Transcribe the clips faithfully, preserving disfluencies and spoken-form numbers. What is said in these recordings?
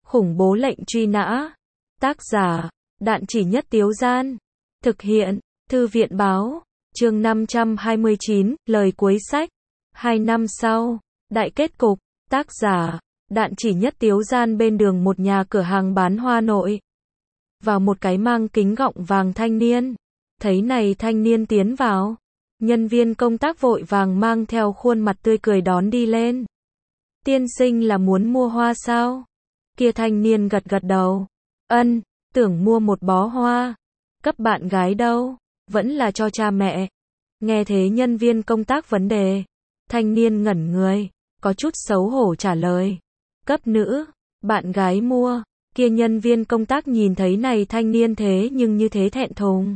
Khủng bố lệnh truy nã. Tác giả, Đạn Chỉ Nhất Tiếu Gian. Thực hiện, Thư viện Báo. Chương năm trăm hai mươi chín, lời cuối sách. Hai năm sau, đại kết cục. Tác giả, Đạn Chỉ Nhất Tiếu Gian. Bên đường một nhà cửa hàng bán hoa nội. Vào một cái mang kính gọng vàng thanh niên. Thấy này thanh niên tiến vào. Nhân viên công tác vội vàng mang theo khuôn mặt tươi cười đón đi lên. Tiên sinh là muốn mua hoa sao? Kia thanh niên gật gật đầu. Ân, tưởng mua một bó hoa. Cấp bạn gái đâu? Vẫn là cho cha mẹ. Nghe thế nhân viên công tác vấn đề. Thanh niên ngẩn người, có chút xấu hổ trả lời. Cấp nữ, bạn gái mua. Kia nhân viên công tác nhìn thấy này thanh niên thế nhưng như thế thẹn thùng.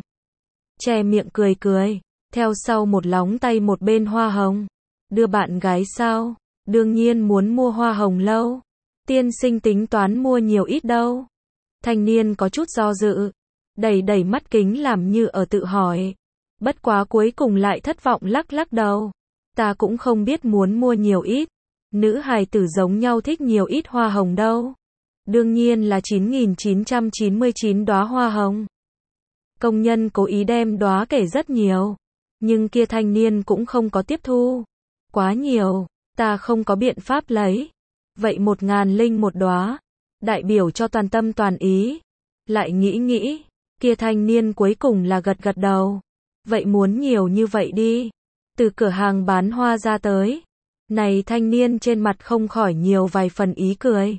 Che miệng cười cười, theo sau một lóng tay một bên hoa hồng. Đưa bạn gái sao? Đương nhiên muốn mua hoa hồng lâu. Tiên sinh tính toán mua nhiều ít đâu? Thanh niên có chút do dự, đẩy đẩy mắt kính làm như ở tự hỏi. Bất quá cuối cùng lại thất vọng lắc lắc đầu. Ta cũng không biết muốn mua nhiều ít. Nữ hài tử giống nhau thích nhiều ít hoa hồng đâu. Đương nhiên là chín nghìn chín trăm chín mươi chín đóa hoa hồng. Công nhân cố ý đem đóa kể rất nhiều. Nhưng kia thanh niên cũng không có tiếp thu. Quá nhiều, ta không có biện pháp lấy. Vậy một ngàn linh một đóa. Đại biểu cho toàn tâm toàn ý. Lại nghĩ nghĩ, kia thanh niên cuối cùng là gật gật đầu. Vậy muốn nhiều như vậy đi. Từ cửa hàng bán hoa ra tới. Này thanh niên trên mặt không khỏi nhiều vài phần ý cười.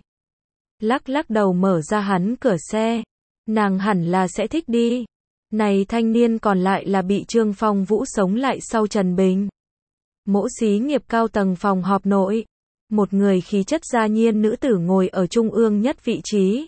Lắc lắc đầu mở ra hắn cửa xe. Nàng hẳn là sẽ thích đi. Này thanh niên còn lại là bị Trương Phong Vũ sống lại sau Trần Bình. Mỗ xí nghiệp cao tầng phòng họp nội. Một người khí chất gia nhiên nữ tử ngồi ở trung ương nhất vị trí.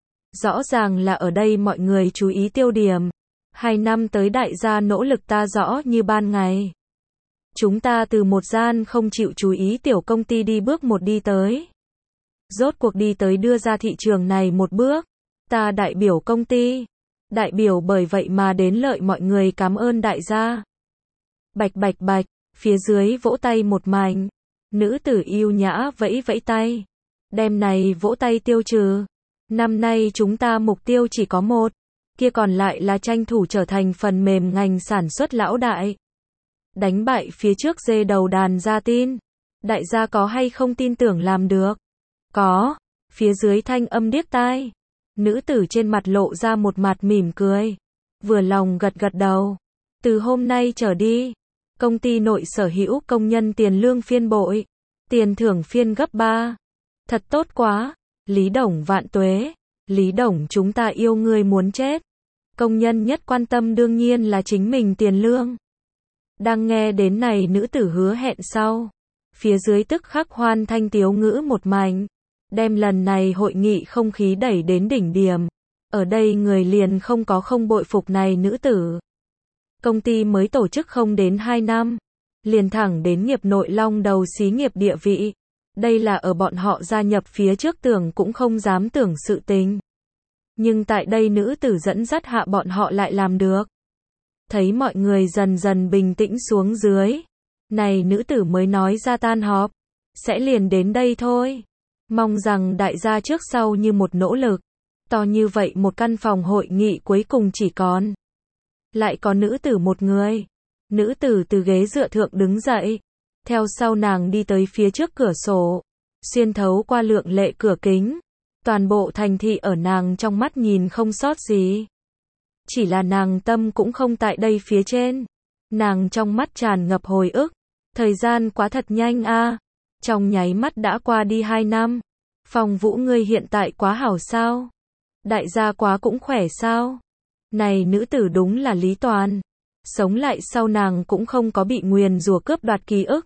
Rõ ràng là ở đây mọi người chú ý tiêu điểm. Hai năm tới đại gia nỗ lực ta rõ như ban ngày. Chúng ta từ một gian không chịu chú ý tiểu công ty đi bước một đi tới. Rốt cuộc đi tới đưa ra thị trường này một bước. Ta đại biểu công ty. Đại biểu bởi vậy mà đến lợi mọi người cảm ơn đại gia. Bạch bạch bạch, phía dưới vỗ tay một mảnh. Nữ tử yêu nhã vẫy vẫy tay. Đêm này vỗ tay tiêu trừ. Năm nay chúng ta mục tiêu chỉ có một. Kia còn lại là tranh thủ trở thành phần mềm ngành sản xuất lão đại. Đánh bại phía trước dê đầu đàn ra tin. Đại gia có hay không tin tưởng làm được? Có. Phía dưới thanh âm điếc tai. Nữ tử trên mặt lộ ra một mặt mỉm cười. Vừa lòng gật gật đầu. Từ hôm nay trở đi. Công ty nội sở hữu công nhân tiền lương phiên bội. Tiền thưởng phiên gấp ba. Thật tốt quá. Lý Đồng vạn tuế. Lý Đồng chúng ta yêu ngươi muốn chết. Công nhân nhất quan tâm đương nhiên là chính mình tiền lương. Đang nghe đến này nữ tử hứa hẹn sau. Phía dưới tức khắc hoan thanh tiếu ngữ một mảnh. Đem lần này hội nghị không khí đẩy đến đỉnh điểm. Ở đây người liền không có không bội phục này nữ tử. Công ty mới tổ chức không đến hai năm. Liền thẳng đến nghiệp nội long đầu xí nghiệp địa vị. Đây là ở bọn họ gia nhập phía trước tưởng cũng không dám tưởng sự tình. Nhưng tại đây nữ tử dẫn dắt hạ bọn họ lại làm được. Thấy mọi người dần dần bình tĩnh xuống dưới. Này nữ tử mới nói ra tan họp. Sẽ liền đến đây thôi. Mong rằng đại gia trước sau như một nỗ lực. To như vậy một căn phòng hội nghị cuối cùng chỉ còn. Lại có nữ tử một người. Nữ tử từ ghế dựa thượng đứng dậy. Theo sau nàng đi tới phía trước cửa sổ. Xuyên thấu qua lượng lệ cửa kính. Toàn bộ thành thị ở nàng trong mắt nhìn không sót gì. Chỉ là nàng tâm cũng không tại đây phía trên. Nàng trong mắt tràn ngập hồi ức. Thời gian quá thật nhanh a. Trong nháy mắt đã qua đi hai năm. Phong Vũ ngươi hiện tại quá hảo sao? Đại gia quá cũng khỏe sao? Này nữ tử đúng là Lý Toàn. Sống lại sau nàng cũng không có bị nguyền rủa cướp đoạt ký ức.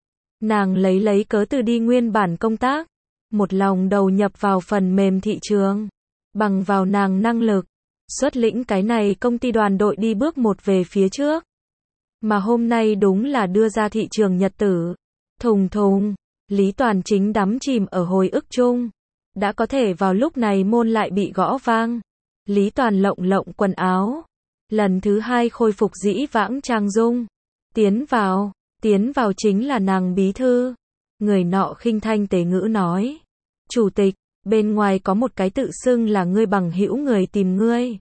Nàng lấy lấy cớ từ đi nguyên bản công tác. Một lòng đầu nhập vào phần mềm thị trường. Bằng vào nàng năng lực. Xuất lĩnh cái này công ty đoàn đội đi bước một về phía trước. Mà hôm nay đúng là đưa ra thị trường nhật tử. Thùng thùng. Lý Toàn chính đắm chìm ở hồi ức chung. Đã có thể vào lúc này môn lại bị gõ vang. Lý Toàn lộng lộng quần áo. Lần thứ hai khôi phục dĩ vãng trang dung. Tiến vào. Tiến vào chính là nàng bí thư. Người nọ khinh thanh tế ngữ nói. Chủ tịch, Bên ngoài có một cái tự xưng là ngươi bằng hữu người tìm ngươi.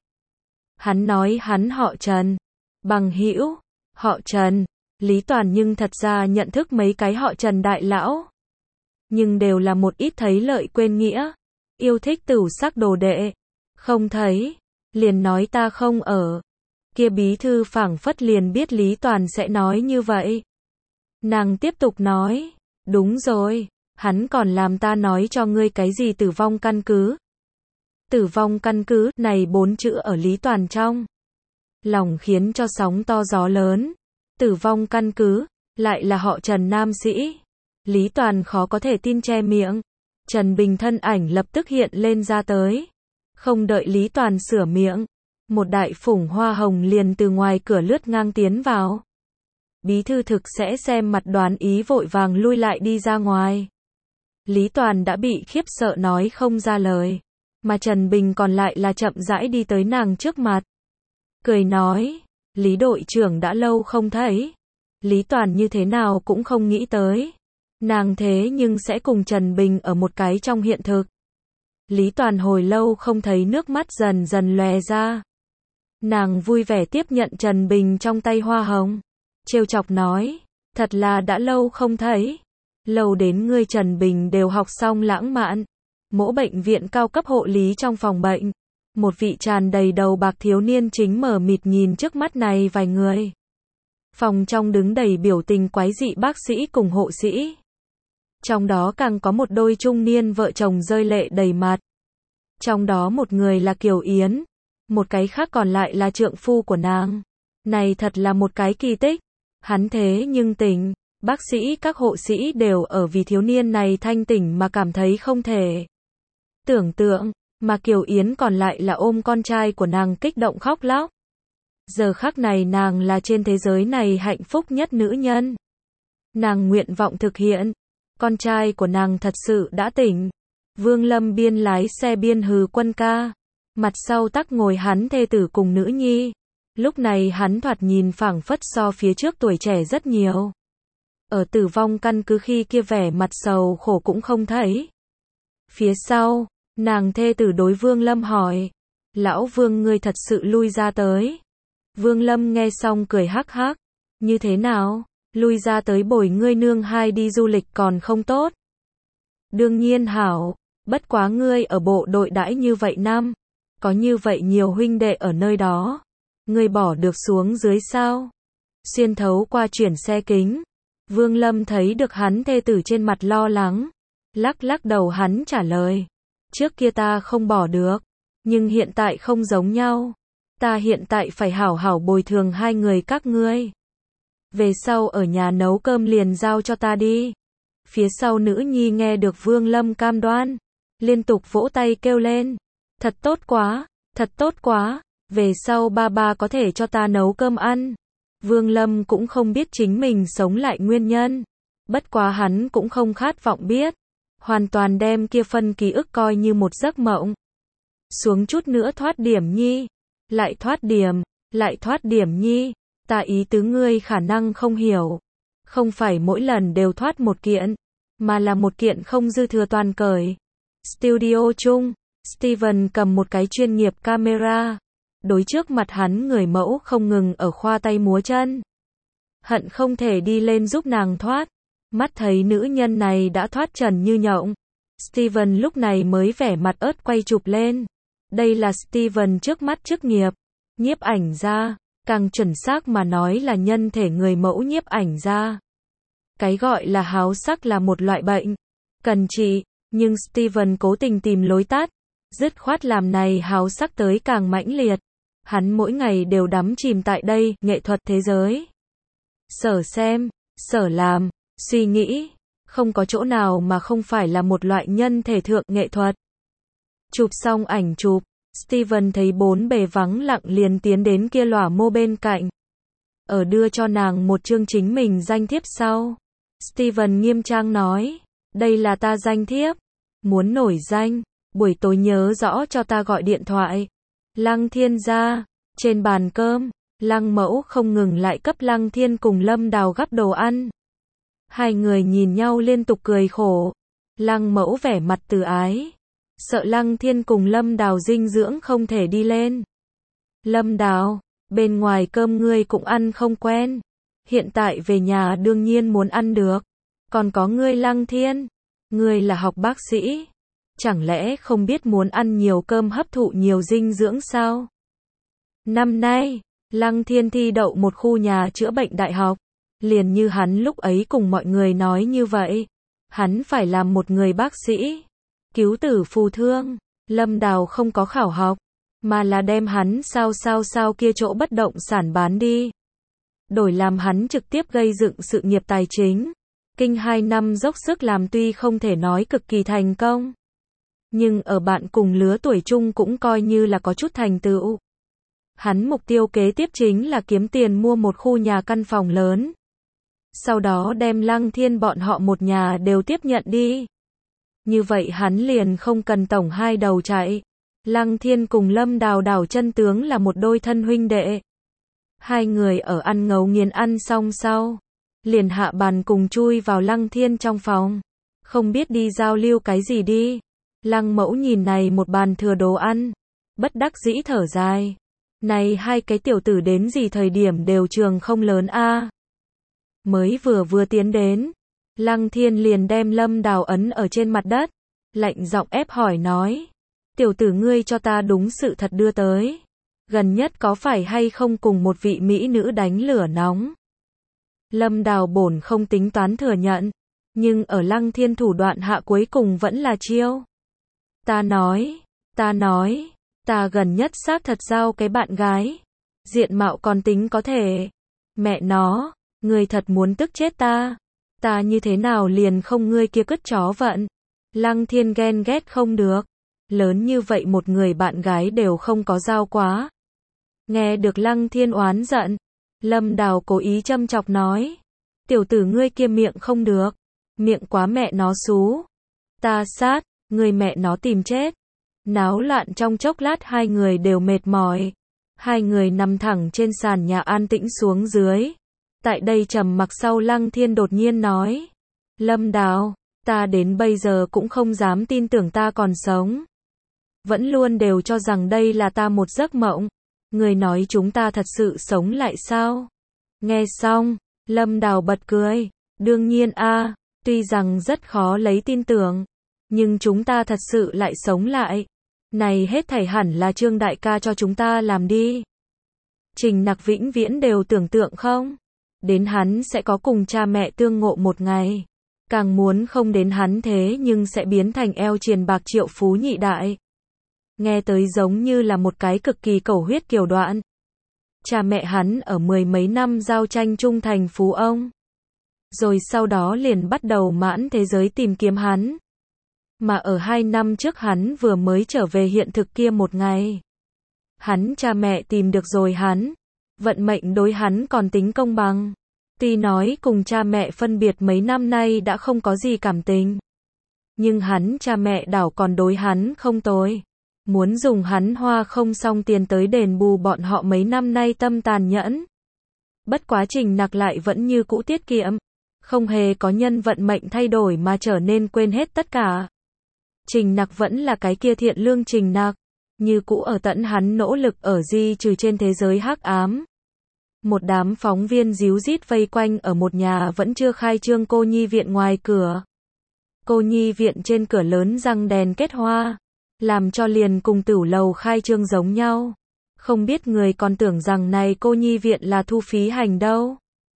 Hắn nói hắn họ Trần. Bằng hữu, họ Trần. Lý Toàn nhưng thật ra nhận thức mấy cái họ Trần đại lão. Nhưng đều là một ít thấy lợi quên nghĩa. Yêu thích tửu sắc đồ đệ. Không thấy. Liền nói ta không ở. Kia bí thư phảng phất liền biết Lý Toàn sẽ nói như vậy. Nàng tiếp tục nói. Đúng rồi. Hắn còn làm ta nói cho ngươi cái gì tử vong căn cứ. Tử vong căn cứ, này bốn chữ ở Lý Toàn trong lòng khiến cho sóng to gió lớn. Tử vong căn cứ, lại là họ Trần nam sĩ. Lý Toàn khó có thể tin che miệng. Trần Bình thân ảnh lập tức hiện lên ra tới. Không đợi Lý Toàn sửa miệng, một đại phủng hoa hồng liền từ ngoài cửa lướt ngang tiến vào. Bí thư thực sẽ xem mặt đoán ý vội vàng lui lại đi ra ngoài. Lý Toàn đã bị khiếp sợ nói không ra lời. Mà Trần Bình còn lại là chậm rãi đi tới nàng trước mặt. Cười nói, Lý đội trưởng đã lâu không thấy. Lý Toàn như thế nào cũng không nghĩ tới. Nàng thế nhưng sẽ cùng Trần Bình ở một cái trong hiện thực. Lý Toàn hồi lâu không thấy nước mắt dần dần lòe ra. Nàng vui vẻ tiếp nhận Trần Bình trong tay hoa hồng. Trêu chọc nói, thật là đã lâu không thấy. Lâu đến ngươi Trần Bình đều học xong lãng mạn. Mỗi bệnh viện cao cấp hộ lý trong phòng bệnh. Một vị tràn đầy đầu bạc thiếu niên chính mở mịt nhìn trước mắt này vài người. Phòng trong đứng đầy biểu tình quái dị bác sĩ cùng hộ sĩ. Trong đó càng có một đôi trung niên vợ chồng rơi lệ đầy mặt. Trong đó một người là Kiều Yến. Một cái khác còn lại là trượng phu của nàng. Này thật là một cái kỳ tích. Hắn thế nhưng tỉnh. Bác sĩ các hộ sĩ đều ở vì thiếu niên này thanh tỉnh mà cảm thấy không thể tưởng tượng, mà Kiều Yến còn lại là ôm con trai của nàng kích động khóc lóc. Giờ khắc này nàng là trên thế giới này hạnh phúc nhất nữ nhân. Nàng nguyện vọng thực hiện. Con trai của nàng thật sự đã tỉnh. Vương Lâm biên lái xe biên hừ quân ca. Mặt sau tắc ngồi hắn thê tử cùng nữ nhi. Lúc này hắn thoạt nhìn phảng phất so phía trước tuổi trẻ rất nhiều. Ở tử vong căn cứ khi kia vẻ mặt sầu khổ cũng không thấy. Phía sau, nàng thê tử đối Vương Lâm hỏi. Lão Vương ngươi thật sự lui ra tới. Vương Lâm nghe xong cười hắc hắc. Như thế nào? Lui ra tới bồi ngươi nương hai đi du lịch còn không tốt. Đương nhiên hảo. Bất quá ngươi ở bộ đội đãi như vậy năm. Có như vậy nhiều huynh đệ ở nơi đó. Ngươi bỏ được xuống dưới sao? Xuyên thấu qua chuyển xe kính. Vương Lâm thấy được hắn thê tử trên mặt lo lắng. Lắc lắc đầu hắn trả lời. Trước kia ta không bỏ được. Nhưng hiện tại không giống nhau. Ta hiện tại phải hảo hảo bồi thường hai người các ngươi. Về sau ở nhà nấu cơm liền giao cho ta đi. Phía sau nữ nhi nghe được Vương Lâm cam đoan. Liên tục vỗ tay kêu lên. Thật tốt quá, thật tốt quá. Về sau ba ba có thể cho ta nấu cơm ăn. Vương Lâm cũng không biết chính mình sống lại nguyên nhân. Bất quá hắn cũng không khát vọng biết. Hoàn toàn đem kia phân ký ức coi như một giấc mộng. Xuống chút nữa thoát điểm nhi. Lại thoát điểm, lại thoát điểm nhi. Ta ý tứ ngươi khả năng không hiểu. Không phải mỗi lần đều thoát một kiện. Mà là một kiện không dư thừa toàn cởi. Studio chung, Steven cầm một cái chuyên nghiệp camera. Đối trước mặt hắn người mẫu không ngừng ở khoa tay múa chân. Hận không thể đi lên giúp nàng thoát. Mắt thấy nữ nhân này đã thoát trần như nhộng. Steven lúc này mới vẻ mặt ớt quay chụp lên. Đây là Steven trước mắt chức nghiệp. Nhiếp ảnh gia. Càng chuẩn xác mà nói là nhân thể người mẫu nhiếp ảnh gia. Cái gọi là háo sắc là một loại bệnh. Cần trị. Nhưng Steven cố tình tìm lối tắt. Dứt khoát làm này háo sắc tới càng mãnh liệt. Hắn mỗi ngày đều đắm chìm tại đây, nghệ thuật thế giới. Sở xem, sở làm, suy nghĩ, không có chỗ nào mà không phải là một loại nhân thể thượng nghệ thuật. Chụp xong ảnh chụp, Steven thấy bốn bề vắng lặng liền tiến đến kia lòa mô bên cạnh. Ở đưa cho nàng một chương chính mình danh thiếp sau. Steven nghiêm trang nói, đây là ta danh thiếp. Muốn nổi danh, buổi tối nhớ rõ cho ta gọi điện thoại. Lăng Thiên gia, trên bàn cơm, Lăng Mẫu không ngừng lại cấp Lăng Thiên cùng Lâm Đào gắp đồ ăn. Hai người nhìn nhau liên tục cười khổ. Lăng Mẫu vẻ mặt từ ái. sợ Lăng Thiên cùng Lâm Đào dinh dưỡng không thể đi lên. Lâm Đào, bên ngoài cơm ngươi cũng ăn không quen. Hiện tại về nhà đương nhiên muốn ăn được. Còn có ngươi Lăng Thiên, ngươi là học bác sĩ. Chẳng lẽ không biết muốn ăn nhiều cơm hấp thụ nhiều dinh dưỡng sao? Năm nay, Lăng Thiên thi đậu một khu nhà chữa bệnh đại học. Liền như hắn lúc ấy cùng mọi người nói như vậy. Hắn phải làm một người bác sĩ. Cứu tử phù thương. Lâm Đào không có khảo học. Mà là đem hắn sao sao sao kia chỗ bất động sản bán đi. Đổi làm hắn trực tiếp gây dựng sự nghiệp tài chính. Kinh hai năm dốc sức làm tuy không thể nói cực kỳ thành công. Nhưng ở bạn cùng lứa tuổi chung cũng coi như là có chút thành tựu. Hắn mục tiêu kế tiếp chính là kiếm tiền mua một khu nhà căn phòng lớn. Sau đó đem Lăng Thiên bọn họ một nhà đều tiếp nhận đi. Như vậy hắn liền không cần tổng hai đầu chạy. Lăng Thiên cùng Lâm Đào đảo chân tướng là một đôi thân huynh đệ. Hai người ở ăn ngấu nghiến ăn xong sau. Liền hạ bàn cùng chui vào Lăng Thiên trong phòng. Không biết đi giao lưu cái gì đi. Lăng Mẫu nhìn này một bàn thừa đồ ăn. Bất đắc dĩ thở dài. Này hai cái tiểu tử đến gì thời điểm đều trường không lớn a. Mới vừa vừa tiến đến. Lăng Thiên liền đem Lâm Đào ấn ở trên mặt đất. Lạnh giọng ép hỏi nói. Tiểu tử ngươi cho ta đúng sự thật đưa tới. Gần nhất có phải hay không cùng một vị mỹ nữ đánh lửa nóng? Lâm Đào bổn không tính toán thừa nhận. Nhưng ở Lăng Thiên thủ đoạn hạ cuối cùng vẫn là chiêu. Ta nói, ta nói, ta gần nhất xác thật giao cái bạn gái. Diện mạo còn tính có thể. Mẹ nó, ngươi thật muốn tức chết ta. Ta như thế nào liền không ngươi kia cứt chó vận. Lăng Thiên ghen ghét không được. Lớn như vậy một người bạn gái đều không có giao quá. Nghe được Lăng Thiên oán giận. Lâm Đào cố ý châm chọc nói. Tiểu tử ngươi kia miệng không được. Miệng quá mẹ nó xú. Ta sát, người mẹ nó tìm chết. Náo loạn trong chốc lát hai người đều mệt mỏi. Hai người nằm thẳng trên sàn nhà an tĩnh xuống dưới. Tại đây trầm mặc sau Lăng Thiên đột nhiên nói. Lâm Đào, ta đến bây giờ cũng không dám tin tưởng ta còn sống. Vẫn luôn đều cho rằng đây là ta một giấc mộng. Người nói chúng ta thật sự sống lại sao? Nghe xong, Lâm Đào bật cười. Đương nhiên a, tuy rằng rất khó lấy tin tưởng. Nhưng chúng ta thật sự lại sống lại. Này hết thảy hẳn là Trương đại ca cho chúng ta làm đi. Trình Nặc vĩnh viễn đều tưởng tượng không? Đến hắn sẽ có cùng cha mẹ tương ngộ một ngày. Càng muốn không đến hắn thế nhưng sẽ biến thành eo triền bạc triệu phú nhị đại. Nghe tới giống như là một cái cực kỳ cầu huyết kiều đoạn. Cha mẹ hắn ở mười mấy năm giao tranh trung thành phú ông. Rồi sau đó liền bắt đầu mãn thế giới tìm kiếm hắn. Mà ở hai năm trước hắn vừa mới trở về hiện thực kia một ngày. Hắn cha mẹ tìm được rồi hắn. Vận mệnh đối hắn còn tính công bằng. Tuy nói cùng cha mẹ phân biệt mấy năm nay đã không có gì cảm tình. Nhưng hắn cha mẹ đảo còn đối hắn không tồi. Muốn dùng hắn hoa không xong tiền tới đền bù bọn họ mấy năm nay tâm tàn nhẫn. Bất quá Trình Nặc lại vẫn như cũ tiết kiệm. Không hề có nhân vận mệnh thay đổi mà trở nên quên hết tất cả. Trình Nặc vẫn là cái kia thiện lương Trình Nặc. Như cũ ở tận hắn nỗ lực ở di trừ trên thế giới hắc ám. Một đám phóng viên díu dít vây quanh ở một nhà vẫn chưa khai trương cô nhi viện ngoài cửa. Cô nhi viện trên cửa lớn răng đèn kết hoa. Làm cho liền cùng tửu lầu khai trương giống nhau. Không biết người còn tưởng rằng này cô nhi viện là thu phí hành đâu.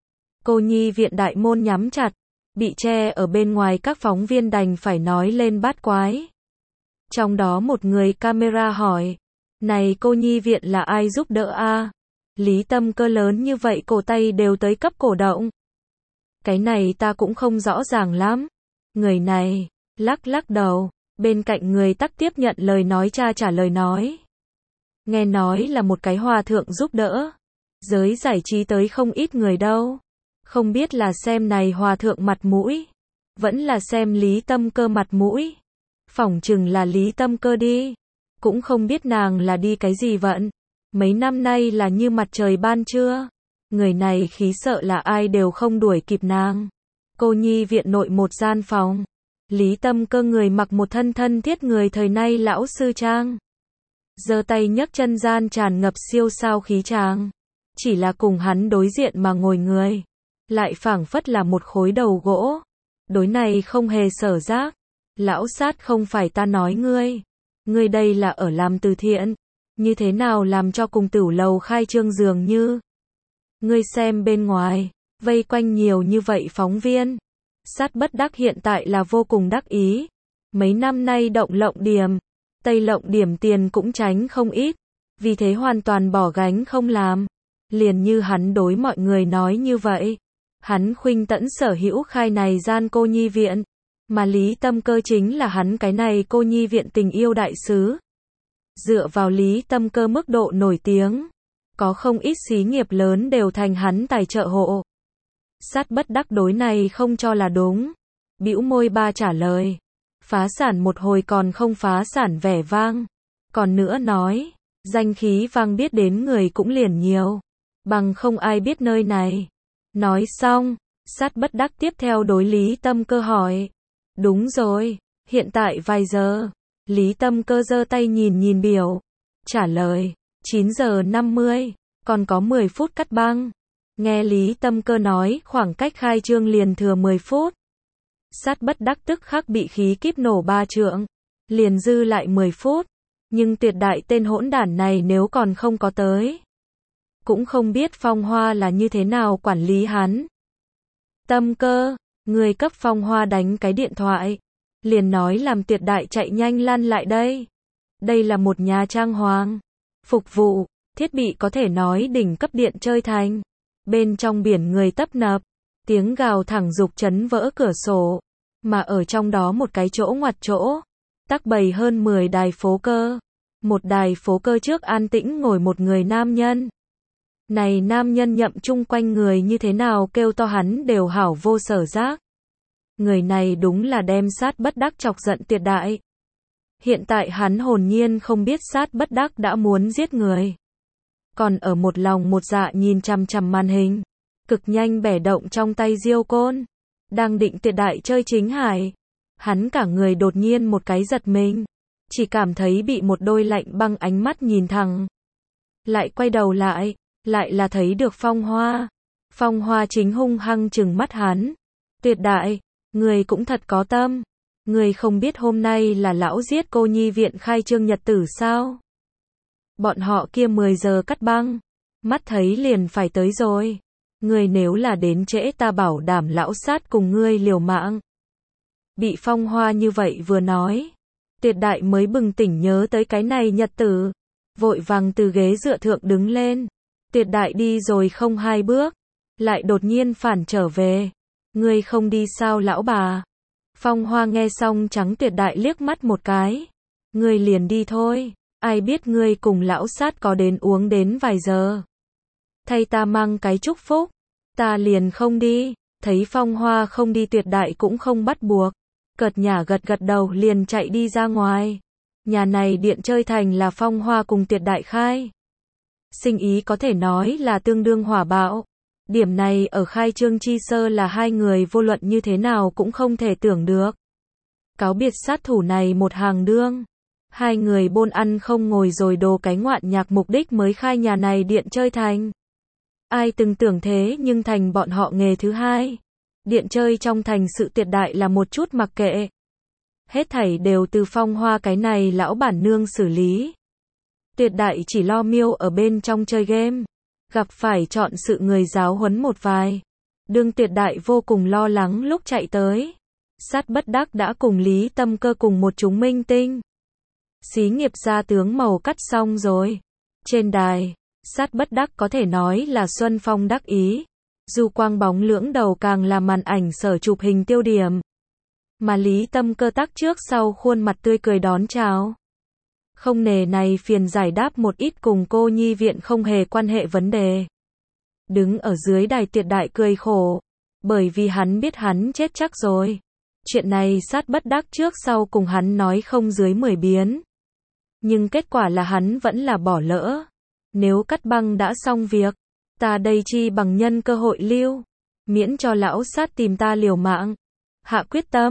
Cô nhi viện đại môn nhắm chặt. Bị che ở bên ngoài các phóng viên đành phải nói lên bát quái. Trong đó một người camera hỏi. Này cô nhi viện là ai giúp đỡ a? Lý Tâm Cơ lớn như vậy cổ tay đều tới cấp cổ động. Cái này ta cũng không rõ ràng lắm. Người này, lắc lắc đầu. Bên cạnh người tắc tiếp nhận lời nói cha trả lời nói. Nghe nói là một cái hòa thượng giúp đỡ. Giới giải trí tới không ít người đâu. Không biết là xem này hòa thượng mặt mũi. Vẫn là xem Lý Tâm Cơ mặt mũi. Phỏng chừng là Lý Tâm Cơ đi. Cũng không biết nàng là đi cái gì vận. Mấy năm nay là như mặt trời ban trưa. Người này khí sợ là ai đều không đuổi kịp nàng. Cô nhi viện nội một gian phòng. Lý Tâm Cơ người mặc một thân thân thiết người thời nay lão sư trang. Giơ tay nhấc chân gian tràn ngập siêu sao khí tràng. Chỉ là cùng hắn đối diện mà ngồi người. Lại phảng phất là một khối đầu gỗ. Đối này không hề sở giác. Lão sát không phải ta nói ngươi. Ngươi đây là ở làm từ thiện. Như thế nào làm cho cùng tửu lầu khai trương dường như. Ngươi xem bên ngoài. Vây quanh nhiều như vậy phóng viên. Sát bất đắc hiện tại là vô cùng đắc ý. Mấy năm nay động lộng điểm. Tây lộng điểm tiền cũng tránh không ít. Vì thế hoàn toàn bỏ gánh không làm. Liền như hắn đối mọi người nói như vậy. Hắn khuynh tẫn sở hữu khai này gian cô nhi viện. Mà Lý Tâm Cơ chính là hắn cái này cô nhi viện tình yêu đại sứ. Dựa vào Lý Tâm Cơ mức độ nổi tiếng. Có không ít xí nghiệp lớn đều thành hắn tài trợ hộ. Sát bất đắc đối này không cho là đúng. Bĩu môi ba trả lời. Phá sản một hồi còn không phá sản vẻ vang. Còn nữa nói, danh khí vang biết đến người cũng liền nhiều. Bằng không ai biết nơi này. Nói xong, sát bất đắc tiếp theo đối Lý Tâm Cơ hỏi. Đúng rồi, hiện tại vài giờ. Lý Tâm Cơ giơ tay nhìn nhìn biểu. Trả lời, chín giờ năm mươi, còn có mười phút cắt băng. Nghe Lý Tâm Cơ nói khoảng cách khai trương liền thừa mười phút. Sát bất đắc tức khắc bị khí kíp nổ ba trượng. Liền dư lại mười phút. Nhưng tuyệt đại tên hỗn đản này nếu còn không có tới. Cũng không biết Phong Hoa là như thế nào quản lý hắn. Tâm Cơ, người cấp Phong Hoa đánh cái điện thoại. Liền nói làm tuyệt đại chạy nhanh lăn lại đây. Đây là một nhà trang hoàng. Phục vụ, thiết bị có thể nói đỉnh cấp điện chơi thành. Bên trong biển người tấp nập. Tiếng gào thẳng dục chấn vỡ cửa sổ. Mà ở trong đó một cái chỗ ngoặt chỗ. Tắc bày hơn mười đài phố cơ. Một đài phố cơ trước an tĩnh ngồi một người nam nhân. Này nam nhân nhậm chung quanh người như thế nào kêu to hắn đều hảo vô sở giác. Người này đúng là đem sát bất đắc chọc giận tuyệt đại. Hiện tại hắn hồn nhiên không biết sát bất đắc đã muốn giết người. Còn ở một lòng một dạ nhìn chằm chằm màn hình. Cực nhanh bẻ động trong tay diêu côn. Đang định tuyệt đại chơi chính hải. Hắn cả người đột nhiên một cái giật mình. Chỉ cảm thấy bị một đôi lạnh băng ánh mắt nhìn thẳng. Lại quay đầu lại. Lại là thấy được Phong Hoa. Phong Hoa chính hung hăng trừng mắt hắn. Tuyệt đại, người cũng thật có tâm. Người không biết hôm nay là lão giết cô nhi viện khai trương nhật tử sao? Bọn họ kia mười giờ cắt băng. Mắt thấy liền phải tới rồi. Người nếu là đến trễ ta bảo đảm lão sát cùng ngươi liều mạng. Bị Phong Hoa như vậy vừa nói. Tuyệt đại mới bừng tỉnh nhớ tới cái này nhật tử. Vội vàng từ ghế dựa thượng đứng lên. Tuyệt đại đi rồi không hai bước. Lại đột nhiên phản trở về. Ngươi không đi sao lão bà? Phong Hoa nghe xong trắng tuyệt đại liếc mắt một cái. Ngươi liền đi thôi. Ai biết ngươi cùng lão sát có đến uống đến vài giờ. Thay ta mang cái chúc phúc. Ta liền không đi. Thấy Phong Hoa không đi tuyệt đại cũng không bắt buộc. Cợt nhả gật gật đầu liền chạy đi ra ngoài. Nhà này điện chơi thành là Phong Hoa cùng tuyệt đại khai. Sinh ý có thể nói là tương đương hỏa bạo. Điểm này ở khai trương chi sơ là hai người vô luận như thế nào cũng không thể tưởng được. Cáo biệt sát thủ này một hàng đương. Hai người bôn ăn không ngồi rồi đồ cái ngoạn nhạc mục đích mới khai nhà này điện chơi thành. Ai từng tưởng thế nhưng thành bọn họ nghề thứ hai. Điện chơi trong thành sự tuyệt đại là một chút mặc kệ. Hết thảy đều từ Phong Hoa cái này lão bản nương xử lý. Tuyệt đại chỉ lo miêu ở bên trong chơi game. Gặp phải chọn sự người giáo huấn một vài. Đương tuyệt đại vô cùng lo lắng lúc chạy tới. Sát bất đắc đã cùng Lý Tâm Cơ cùng một chúng minh tinh. Xí nghiệp gia tướng màu cắt xong rồi. Trên đài, sát bất đắc có thể nói là Xuân Phong đắc ý. Dù quang bóng lưỡng đầu càng là màn ảnh sở chụp hình tiêu điểm. Mà Lý Tâm Cơ tắc trước sau khuôn mặt tươi cười đón chào. Không nề này phiền giải đáp một ít cùng cô nhi viện không hề quan hệ vấn đề. Đứng ở dưới đài tuyệt đại cười khổ. Bởi vì hắn biết hắn chết chắc rồi. Chuyện này sát bất đắc trước sau cùng hắn nói không dưới mười biến. Nhưng kết quả là hắn vẫn là bỏ lỡ. Nếu cắt băng đã xong việc. Ta đây chi bằng nhân cơ hội lưu. Miễn cho lão sát tìm ta liều mạng. Hạ quyết tâm.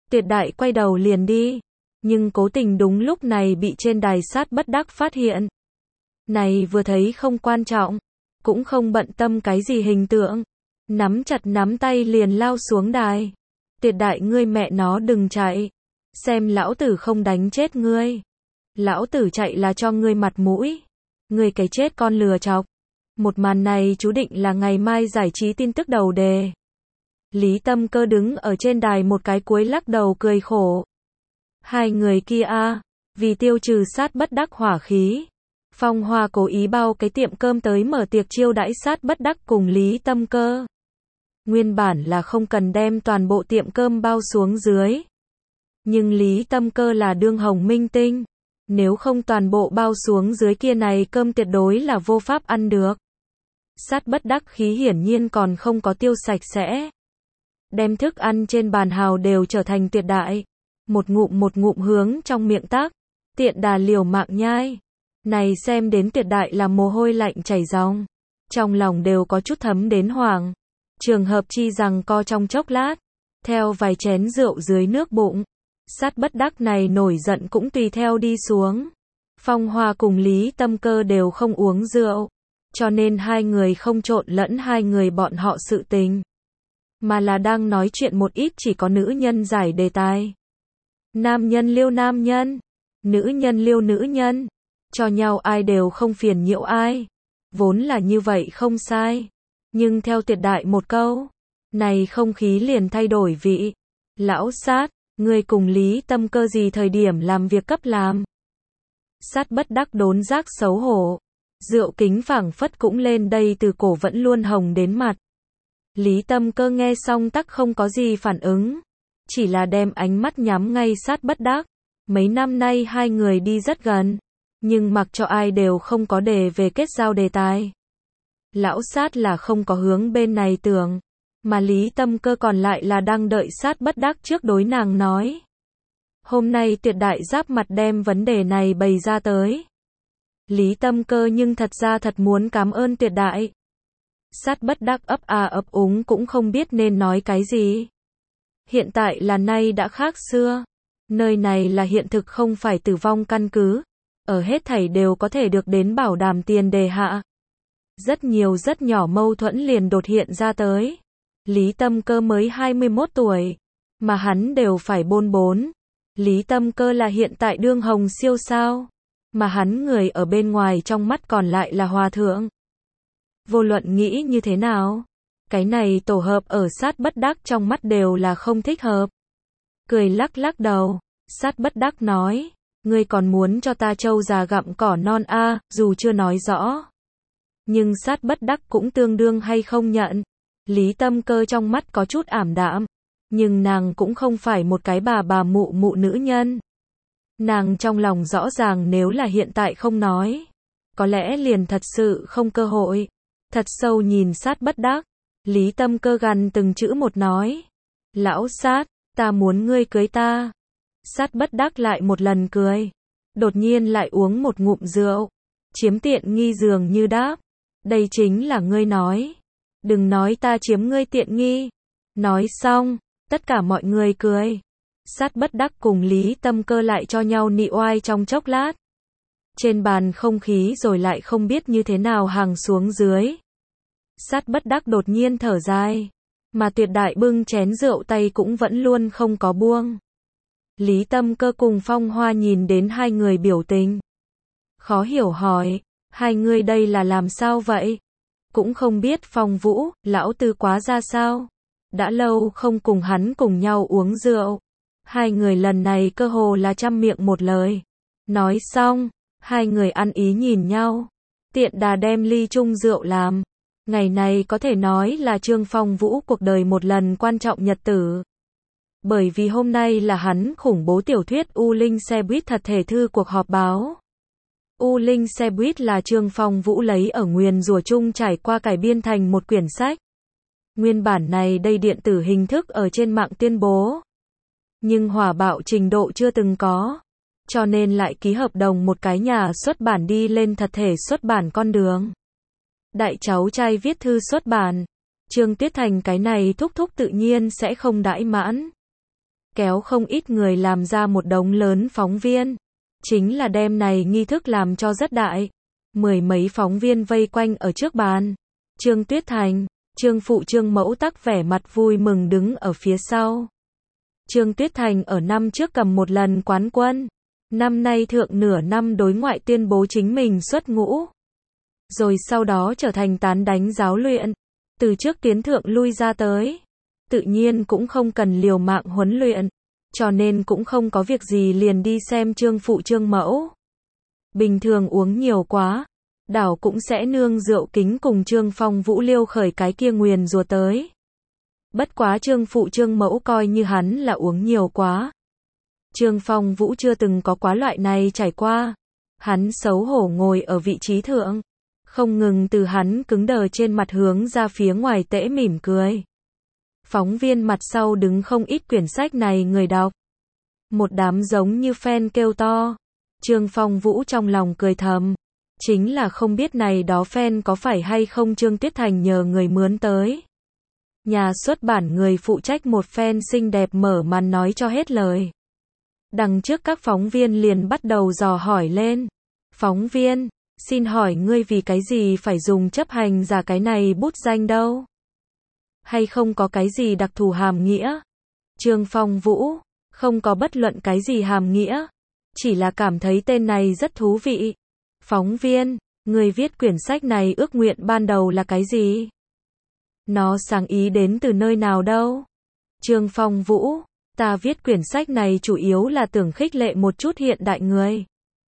Tuyệt đại quay đầu liền đi. Nhưng cố tình đúng lúc này bị trên đài sát bất đắc phát hiện. Này vừa thấy không quan trọng. Cũng không bận tâm cái gì hình tượng. Nắm chặt nắm tay liền lao xuống đài. Tuyệt đại ngươi mẹ nó đừng chạy. Xem lão tử không đánh chết ngươi. Lão tử chạy là cho ngươi mặt mũi. Ngươi cái chết con lừa chọc. Một màn này chú định là ngày mai giải trí tin tức đầu đề. Lý Tâm Cơ đứng ở trên đài một cái cuối lắc đầu cười khổ. Hai người kia a, vì tiêu trừ sát bất đắc hỏa khí. Phong Hoa cố ý bao cái tiệm cơm tới mở tiệc chiêu đãi sát bất đắc cùng Lý Tâm Cơ. Nguyên bản là không cần đem toàn bộ tiệm cơm bao xuống dưới. Nhưng Lý Tâm Cơ là đương hồng minh tinh. Nếu không toàn bộ bao xuống dưới kia này cơm tuyệt đối là vô pháp ăn được. Sát bất đắc khí hiển nhiên còn không có tiêu sạch sẽ. Đem thức ăn trên bàn hào đều trở thành tuyệt đại. Một ngụm một ngụm hướng trong miệng tác. Tiện đà liều mạng nhai. Này xem đến tuyệt đại là mồ hôi lạnh chảy ròng. Trong lòng đều có chút thấm đến hoảng. Trường hợp chi rằng co trong chốc lát. Theo vài chén rượu dưới nước bụng. Sát bất đắc này nổi giận cũng tùy theo đi xuống. Phong Hoa cùng Lý Tâm Cơ đều không uống rượu. Cho nên hai người không trộn lẫn hai người bọn họ sự tình. Mà là đang nói chuyện một ít chỉ có nữ nhân giải đề tài. Nam nhân liêu nam nhân. Nữ nhân liêu nữ nhân. Cho nhau ai đều không phiền nhiễu ai. Vốn là như vậy không sai. Nhưng theo tuyệt đại một câu. Này không khí liền thay đổi vị. Lão sát. Ngươi cùng Lý Tâm Cơ gì thời điểm làm việc cấp làm. Sát bất đắc đốn giác xấu hổ. Rượu kính phảng phất cũng lên đây từ cổ vẫn luôn hồng đến mặt. Lý Tâm Cơ nghe xong tắc không có gì phản ứng. Chỉ là đem ánh mắt nhắm ngay sát bất đắc. Mấy năm nay hai người đi rất gần. Nhưng mặc cho ai đều không có đề về kết giao đề tài. Lão sát là không có hướng bên này tưởng. Mà Lý Tâm Cơ còn lại là đang đợi sát bất đắc trước đối nàng nói. Hôm nay tuyệt đại giáp mặt đem vấn đề này bày ra tới. Lý Tâm Cơ nhưng thật ra thật muốn cảm ơn tuyệt đại. Sát bất đắc ấp à ấp úng cũng không biết nên nói cái gì. Hiện tại là nay đã khác xưa. Nơi này là hiện thực không phải tử vong căn cứ. Ở hết thảy đều có thể được đến bảo đảm tiền đề hạ. Rất nhiều rất nhỏ mâu thuẫn liền đột hiện ra tới. Lý Tâm Cơ mới hai mươi mốt tuổi. Mà hắn đều phải bôn bốn. Lý Tâm Cơ là hiện tại đương hồng siêu sao. Mà hắn người ở bên ngoài trong mắt còn lại là hòa thượng. Vô luận nghĩ như thế nào? Cái này tổ hợp ở sát bất đắc trong mắt đều là không thích hợp. Cười lắc lắc đầu. Sát bất đắc nói. Ngươi còn muốn cho ta trâu già gặm cỏ non a à, dù chưa nói rõ. Nhưng sát bất đắc cũng tương đương hay không nhận. Lý Tâm Cơ trong mắt có chút ảm đạm. Nhưng nàng cũng không phải một cái bà bà mụ mụ nữ nhân. Nàng trong lòng rõ ràng nếu là hiện tại không nói. Có lẽ liền thật sự không cơ hội. Thật sâu nhìn sát bất đắc. Lý Tâm Cơ gằn từng chữ một nói. Lão sát, ta muốn ngươi cưới ta. Sát bất đắc lại một lần cười. Đột nhiên lại uống một ngụm rượu. Chiếm tiện nghi dường như đáp. Đây chính là ngươi nói. Đừng nói ta chiếm ngươi tiện nghi. Nói xong, tất cả mọi người cười. Sát bất đắc cùng Lý Tâm Cơ lại cho nhau nị oai trong chốc lát. Trên bàn không khí rồi lại không biết như thế nào hàng xuống dưới. Sát bất đắc đột nhiên thở dài. Mà tuyệt đại bưng chén rượu tay cũng vẫn luôn không có buông. Lý Tâm Cơ cùng Phong Hoa nhìn đến hai người biểu tình. Khó hiểu hỏi. Hai người đây là làm sao vậy? Cũng không biết Phong Vũ, lão tư quá ra sao? Đã lâu không cùng hắn cùng nhau uống rượu. Hai người lần này cơ hồ là trăm miệng một lời. Nói xong, hai người ăn ý nhìn nhau. Tiện đà đem ly chung rượu làm. Ngày này có thể nói là Trương Phong Vũ cuộc đời một lần quan trọng nhật tử. Bởi vì hôm nay là hắn khủng bố tiểu thuyết U Linh Xe Buýt thật thể thư cuộc họp báo. U Linh Xe Buýt là Trương Phong Vũ lấy ở Nguyền Rủa Chung trải qua cải biên thành một quyển sách. Nguyên bản này đây điện tử hình thức ở trên mạng tuyên bố. Nhưng hỏa bạo trình độ chưa từng có. Cho nên lại ký hợp đồng một cái nhà xuất bản đi lên thật thể xuất bản con đường. Đại cháu trai viết thư xuất bản. Trương Tuyết Thành cái này thúc thúc tự nhiên sẽ không đãi mãn. kéo không ít người làm ra một đống lớn phóng viên. Chính là đêm này nghi thức làm cho rất đại. Mười mấy phóng viên vây quanh ở trước bàn. Trương Tuyết Thành, Trương Phụ Trương Mẫu tắc vẻ mặt vui mừng đứng ở phía sau. Trương Tuyết Thành ở năm trước cầm một lần quán quân. Năm nay thượng nửa năm đối ngoại tuyên bố chính mình xuất ngũ. Rồi sau đó trở thành tán đánh giáo luyện. Từ trước tiến thượng lui ra tới. Tự nhiên cũng không cần liều mạng huấn luyện. Cho nên cũng không có việc gì liền đi xem Trương Phụ Trương Mẫu. Bình thường uống nhiều quá. Đảo cũng sẽ nương rượu kính cùng Trương Phong Vũ liêu khởi cái kia nguyền rùa tới. Bất quá Trương Phụ Trương Mẫu coi như hắn là uống nhiều quá. Trương Phong Vũ chưa từng có quá loại này trải qua. Hắn xấu hổ ngồi ở vị trí thượng. Không ngừng từ hắn cứng đờ trên mặt hướng ra phía ngoài tễ mỉm cười. Phóng viên mặt sau đứng không ít quyển sách này người đọc. Một đám giống như fan kêu to. Trương Phong Vũ trong lòng cười thầm. Chính là không biết này đó fan có phải hay không Trương Tuyết Thành nhờ người mướn tới. Nhà xuất bản người phụ trách một fan xinh đẹp mở màn nói cho hết lời. Đằng trước các phóng viên liền bắt đầu dò hỏi lên. Phóng viên, xin hỏi ngươi vì cái gì phải dùng chấp hành giả cái này bút danh đâu? Hay không có cái gì đặc thù hàm nghĩa? Trương Phong Vũ, không có bất luận cái gì hàm nghĩa. Chỉ là cảm thấy tên này rất thú vị. Phóng viên, người viết quyển sách này ước nguyện ban đầu là cái gì? Nó sáng ý đến từ nơi nào đâu? Trương Phong Vũ, ta viết quyển sách này chủ yếu là tưởng khích lệ một chút hiện đại người.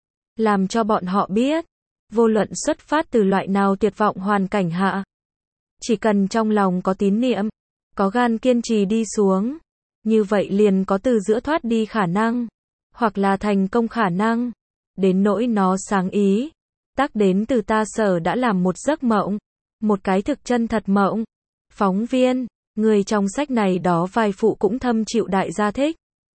Làm cho bọn họ biết, vô luận xuất phát từ loại nào tuyệt vọng hoàn cảnh hạ. Chỉ cần trong lòng có tín niệm, có gan kiên trì đi xuống, như vậy liền có từ giữa thoát đi khả năng, hoặc là thành công khả năng. Đến nỗi nó sáng ý, tác đến từ ta sở đã làm một giấc mộng, một cái thực chân thật mộng. Phóng viên, người trong sách này đó vai phụ cũng thâm chịu đại gia thích.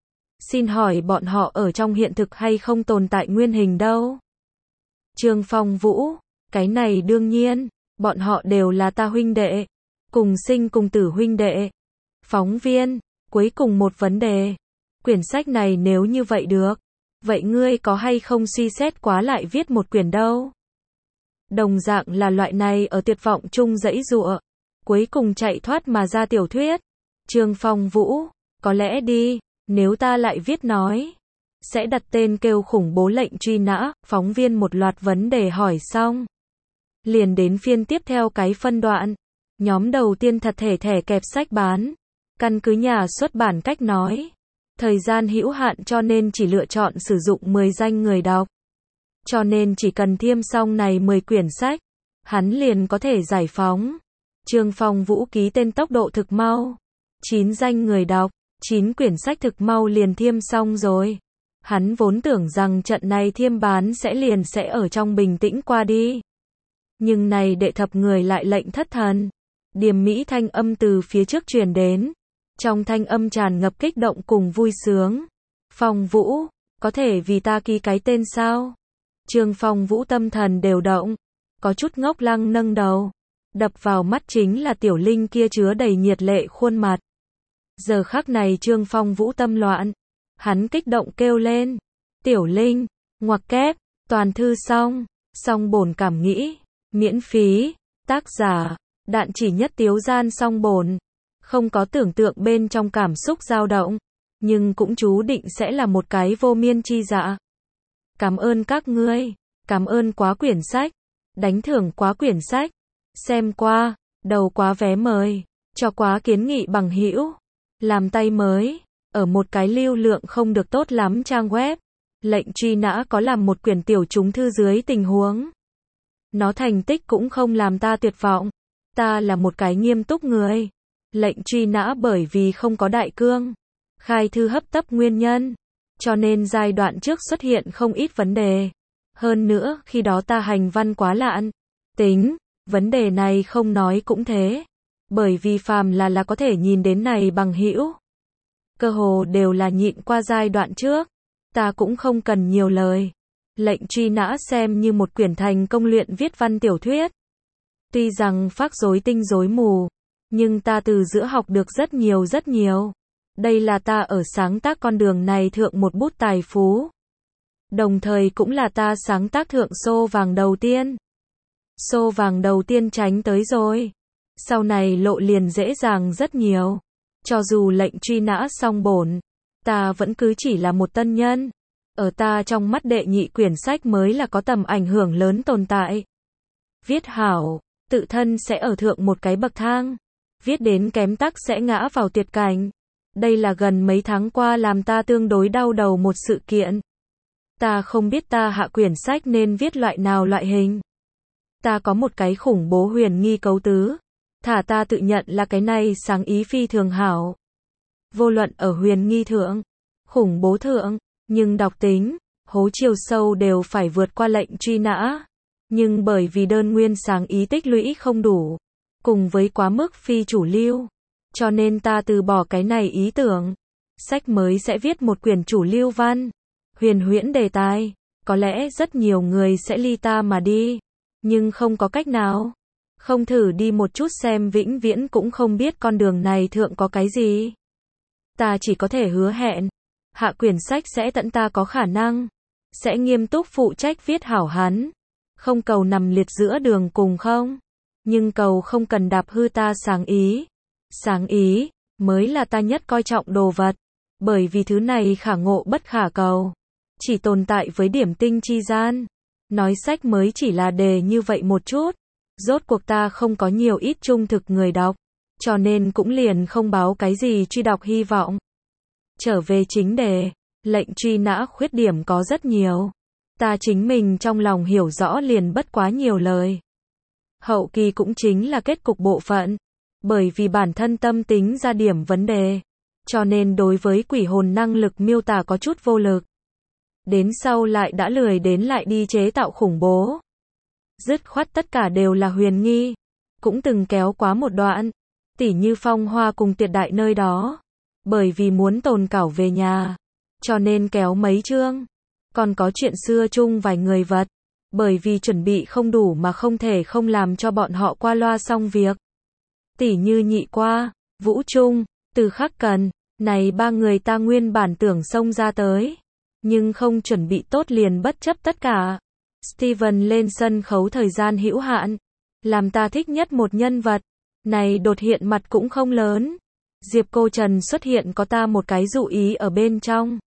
Xin hỏi bọn họ ở trong hiện thực hay không tồn tại nguyên hình đâu? Trương Phong Vũ, cái này đương nhiên, bọn họ đều là ta huynh đệ, cùng sinh cùng tử huynh đệ. Phóng viên, cuối cùng một vấn đề, quyển sách này nếu như vậy được, vậy ngươi có hay không suy xét quá lại viết một quyển đâu? Đồng dạng là loại này ở tuyệt vọng chung dãy dụa, cuối cùng chạy thoát mà ra tiểu thuyết. Trương Phong Vũ, có lẽ đi, nếu ta lại viết nói, sẽ đặt tên kêu khủng bố lệnh truy nã. Phóng viên một loạt vấn đề hỏi xong, liền đến phiên tiếp theo cái phân đoạn. Nhóm đầu tiên thật thể thẻ kẹp sách bán, căn cứ nhà xuất bản cách nói, thời gian hữu hạn cho nên chỉ lựa chọn sử dụng mười danh người đọc. Cho nên chỉ cần thiêm xong này mười quyển sách, hắn liền có thể giải phóng. Trương Phong Vũ ký tên tốc độ thực mau. chín danh người đọc, chín quyển sách thực mau liền thiêm xong rồi. Hắn vốn tưởng rằng trận này thiêm bán sẽ liền sẽ ở trong bình tĩnh qua đi. Nhưng này đệ thập người lại lệnh thất thần. Điềm mỹ thanh âm từ phía trước truyền đến. Trong thanh âm tràn ngập kích động cùng vui sướng. Phong Vũ, có thể vì ta ký cái tên sao? Trương Phong Vũ tâm thần đều động. Có chút ngốc lăng nâng đầu. Đập vào mắt chính là Tiểu Linh kia chứa đầy nhiệt lệ khuôn mặt. Giờ khắc này Trương Phong Vũ tâm loạn. Hắn kích động kêu lên. Tiểu Linh, ngoặc kép, toàn thư xong, xong bổn cảm nghĩ, miễn phí, tác giả, đạn chỉ nhất tiếu gian xong bổn. Không có tưởng tượng bên trong cảm xúc dao động, nhưng cũng chú định sẽ là một cái vô miên chi dạ. Cảm ơn các ngươi, cảm ơn quá quyển sách, đánh thưởng quá quyển sách, xem qua, đầu quá vé mời, cho quá kiến nghị bằng hữu, làm tay mới, ở một cái lưu lượng không được tốt lắm trang web, lệnh truy nã có làm một quyển tiểu chúng thư dưới tình huống. Nó thành tích cũng không làm ta tuyệt vọng, ta là một cái nghiêm túc người. Lệnh truy nã bởi vì không có đại cương, khai thư hấp tấp nguyên nhân, cho nên giai đoạn trước xuất hiện không ít vấn đề. Hơn nữa, khi đó ta hành văn quá lạn. Tính, vấn đề này không nói cũng thế. Bởi vì phàm là là có thể nhìn đến này bằng hữu. Cơ hồ đều là nhịn qua giai đoạn trước. Ta cũng không cần nhiều lời. Lệnh truy nã xem như một quyển thành công luyện viết văn tiểu thuyết. Tuy rằng phác rối tinh rối mù, nhưng ta từ giữa học được rất nhiều rất nhiều. Đây là ta ở sáng tác con đường này thượng một bút tài phú. Đồng thời cũng là ta sáng tác thượng xô vàng đầu tiên. Xô vàng đầu tiên tránh tới rồi. Sau này lộ liền dễ dàng rất nhiều. Cho dù lệnh truy nã xong bổn, ta vẫn cứ chỉ là một tân nhân. Ở ta trong mắt đệ nhị quyển sách mới là có tầm ảnh hưởng lớn tồn tại. Viết hảo, tự thân sẽ ở thượng một cái bậc thang. Viết đến kém tắc sẽ ngã vào tuyệt cảnh. Đây là gần mấy tháng qua làm ta tương đối đau đầu một sự kiện. Ta không biết ta hạ quyển sách nên viết loại nào loại hình. Ta có một cái khủng bố huyền nghi cấu tứ. Thả ta tự nhận là cái này sáng ý phi thường hảo. Vô luận ở huyền nghi thượng, khủng bố thượng, nhưng đọc tính, hố chiều sâu đều phải vượt qua lệnh truy nã. Nhưng bởi vì đơn nguyên sáng ý tích lũy không đủ, cùng với quá mức phi chủ lưu, cho nên ta từ bỏ cái này ý tưởng. Sách mới sẽ viết một quyển chủ lưu văn, huyền huyễn đề tài, có lẽ rất nhiều người sẽ ly ta mà đi, nhưng không có cách nào. Không thử đi một chút xem vĩnh viễn cũng không biết con đường này thượng có cái gì. Ta chỉ có thể hứa hẹn, hạ quyển sách sẽ tận ta có khả năng, sẽ nghiêm túc phụ trách viết hảo hắn, không cầu nằm liệt giữa đường cùng không, nhưng cầu không cần đạp hư ta sáng ý. Sáng ý, mới là ta nhất coi trọng đồ vật, bởi vì thứ này khả ngộ bất khả cầu, chỉ tồn tại với điểm tinh chi gian. Nói sách mới chỉ là đề như vậy một chút, rốt cuộc ta không có nhiều ít trung thực người đọc, cho nên cũng liền không báo cái gì truy đọc hy vọng. Trở về chính đề, lệnh truy nã khuyết điểm có rất nhiều. Ta chính mình trong lòng hiểu rõ liền bất quá nhiều lời. Hậu kỳ cũng chính là kết cục bộ phận, bởi vì bản thân tâm tính ra điểm vấn đề, cho nên đối với quỷ hồn năng lực miêu tả có chút vô lực. Đến sau lại đã lười đến lại đi chế tạo khủng bố. Dứt khoát tất cả đều là huyền nghi. Cũng từng kéo quá một đoạn, tỉ như Phong Hoa cùng Tuyệt Đại nơi đó. Bởi vì muốn tồn cảo về nhà, cho nên kéo mấy chương. Còn có chuyện xưa chung vài người vật, bởi vì chuẩn bị không đủ mà không thể không làm cho bọn họ qua loa xong việc. Tỉ như Nhị Qua, Vũ Trung, Từ Khắc Cần, này ba người ta nguyên bản tưởng xông ra tới, nhưng không chuẩn bị tốt liền bất chấp tất cả. Steven lên sân khấu thời gian hữu hạn, làm ta thích nhất một nhân vật, này đột hiện mặt cũng không lớn. Diệp Cô Trần xuất hiện có ta một cái dụ ý ở bên trong.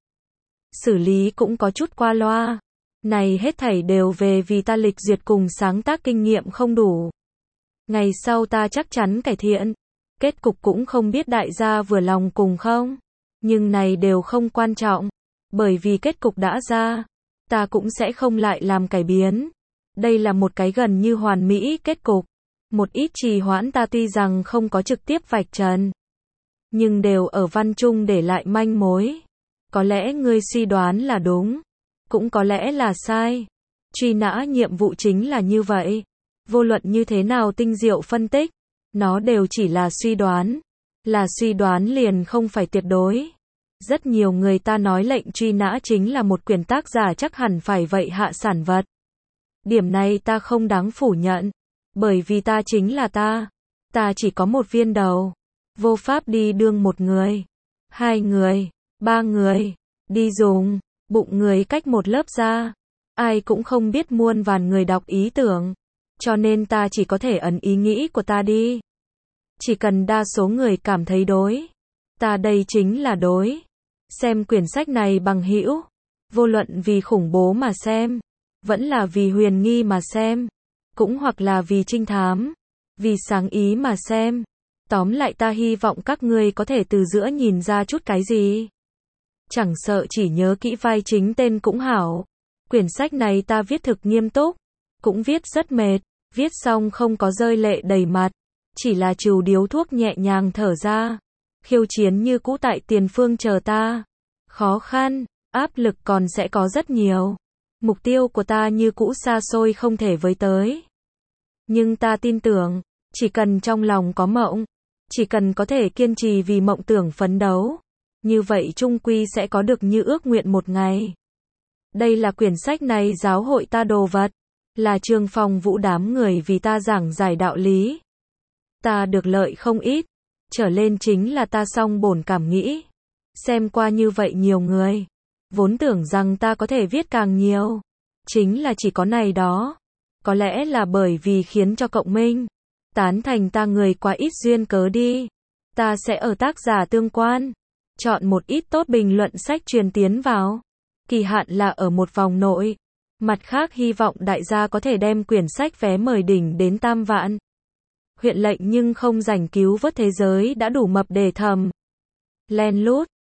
Xử lý cũng có chút qua loa. Này hết thảy đều về vì ta lịch duyệt cùng sáng tác kinh nghiệm không đủ. Ngày sau ta chắc chắn cải thiện. Kết cục cũng không biết đại gia vừa lòng cùng không. Nhưng này đều không quan trọng. Bởi vì kết cục đã ra, ta cũng sẽ không lại làm cải biến. Đây là một cái gần như hoàn mỹ kết cục. Một ít trì hoãn ta tuy rằng không có trực tiếp vạch trần, nhưng đều ở văn trung để lại manh mối. Có lẽ ngươi suy đoán là đúng, cũng có lẽ là sai. Truy nã nhiệm vụ chính là như vậy. Vô luận như thế nào tinh diệu phân tích, nó đều chỉ là suy đoán. Là suy đoán liền không phải tuyệt đối. Rất nhiều người ta nói lệnh truy nã chính là một quyển tác giả chắc hẳn phải vậy hạ sản vật. Điểm này ta không đáng phủ nhận, bởi vì ta chính là ta. Ta chỉ có một viên đầu, vô pháp đi đương một người, hai người, ba người, đi dùng, bụng người cách một lớp ra. Ai cũng không biết muôn vàn người đọc ý tưởng, cho nên ta chỉ có thể ẩn ý nghĩ của ta đi. Chỉ cần đa số người cảm thấy đối, ta đây chính là đối. Xem quyển sách này bằng hữu, vô luận vì khủng bố mà xem, vẫn là vì huyền nghi mà xem, cũng hoặc là vì trinh thám, vì sáng ý mà xem. Tóm lại ta hy vọng các ngươi có thể từ giữa nhìn ra chút cái gì. Chẳng sợ chỉ nhớ kỹ vai chính tên cũng hảo. Quyển sách này ta viết thực nghiêm túc, cũng viết rất mệt, viết xong không có rơi lệ đầy mặt, chỉ là trừ điếu thuốc nhẹ nhàng thở ra. Khiêu chiến như cũ tại tiền phương chờ ta. Khó khăn, áp lực còn sẽ có rất nhiều. Mục tiêu của ta như cũ xa xôi không thể với tới. Nhưng ta tin tưởng, chỉ cần trong lòng có mộng, chỉ cần có thể kiên trì vì mộng tưởng phấn đấu, như vậy chung quy sẽ có được như ước nguyện một ngày. Đây là quyển sách này giáo hội ta đồ vật, là Trường Phong Vũ đám người vì ta giảng giải đạo lý. Ta được lợi không ít, trở lên chính là ta song bổn cảm nghĩ. xem qua như vậy nhiều người. Vốn tưởng rằng ta có thể viết càng nhiều. Chính là chỉ có này đó. Có lẽ là bởi vì khiến cho cộng minh. Tán thành ta người quá ít duyên cớ đi. Ta sẽ ở tác giả tương quan. Chọn một ít tốt bình luận sách truyền tiến vào. Kỳ hạn là ở một vòng nội. Mặt khác hy vọng đại gia có thể đem quyển sách vé mời đỉnh đến tam vạn. Huyện lệnh nhưng không rảnh cứu vớt thế giới đã đủ mập để thầm. Len lút.